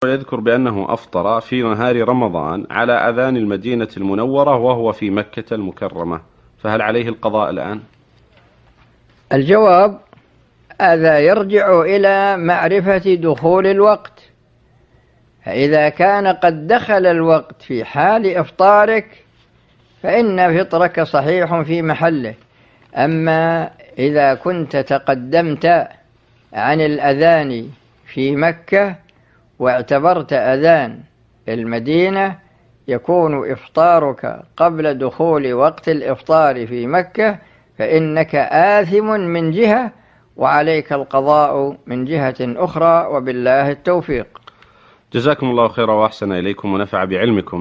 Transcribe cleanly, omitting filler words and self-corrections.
يذكر بأنه أفطر في نهار رمضان على أذان المدينة المنورة وهو في مكة المكرمة، فهل عليه القضاء الآن؟ الجواب: هذا يرجع إلى معرفة دخول الوقت، فإذا كان قد دخل الوقت في حال إفطارك فإن فطرك صحيح في محله. أما إذا كنت تقدمت عن الأذان في مكة واعتبرت أذان المدينة، يكون إفطارك قبل دخول وقت الإفطار في مكة، فإنك آثم من جهة وعليك القضاء من جهة أخرى، وبالله التوفيق. جزاكم الله خيرا وأحسن إليكم ونفع بعلمكم.